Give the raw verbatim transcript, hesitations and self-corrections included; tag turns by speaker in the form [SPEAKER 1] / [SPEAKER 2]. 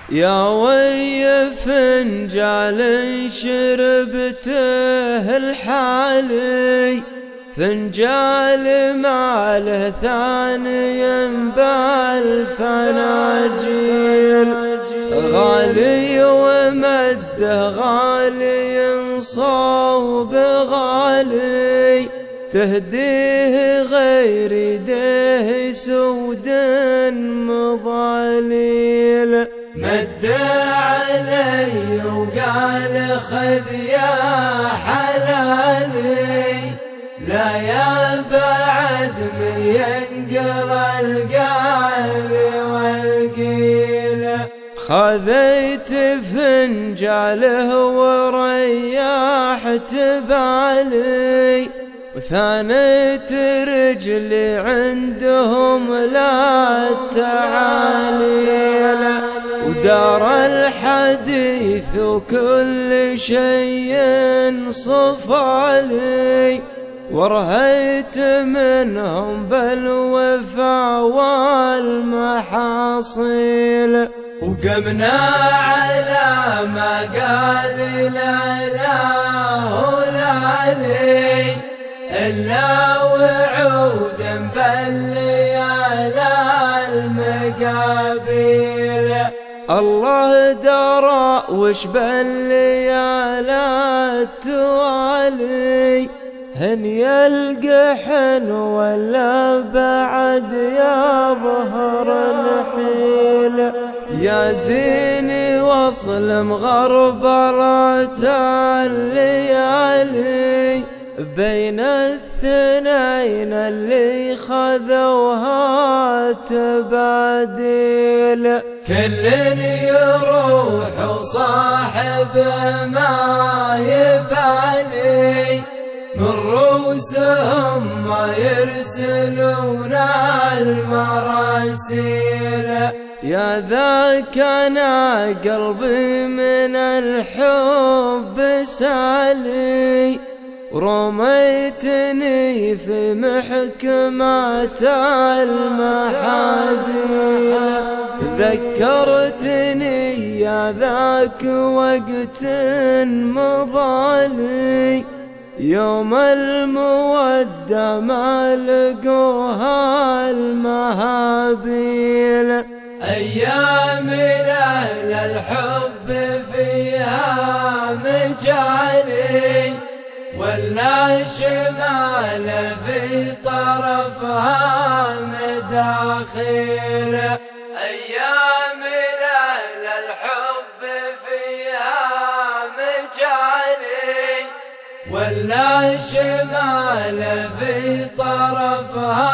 [SPEAKER 1] يا وي فنجال شربته الحالي، فنجال ماله ثانيا بالفناجيل، غالي ومده غالي صوب غالي، تهديه غير يديه سود مضاليل. مد علي وقال خذ يا حلالي، لا يا بعد من ينقر القال والقيل. خذيت فنجاله وريحت بالي، وثانيت رجلي عندهم لا تعاليل، ودار الحديث وكل شيء صفالي، ورهيت منهم بالوفا والمحاصيل. وقمنا على ما قال لا اله الا لي إلا وعودا بالليالي المقابيل. الله درى وش بالليالي التوالي، هن يلقحن ولا بعد يا ظهر الحيل. يا زيني وصل مغربلة الليالي، بين الاثنين اللي خذوها تباديل. كل يروح وصاحب ما يبالي، من رؤوسهم ما يرسلون المراسيل. يا ذاك أنا قلبي من الحب سالي، ورميتني في محكمة المحابيل. ذكرتني يا ذاك وقت مضالي، يوم المودة ما لقوها المهابيل. أيام أهل الحب فيها مجالي، ولا شمال في طرفها مداخيل. أيام أهل الحب فيها مجالي، ولا شمال في طرفها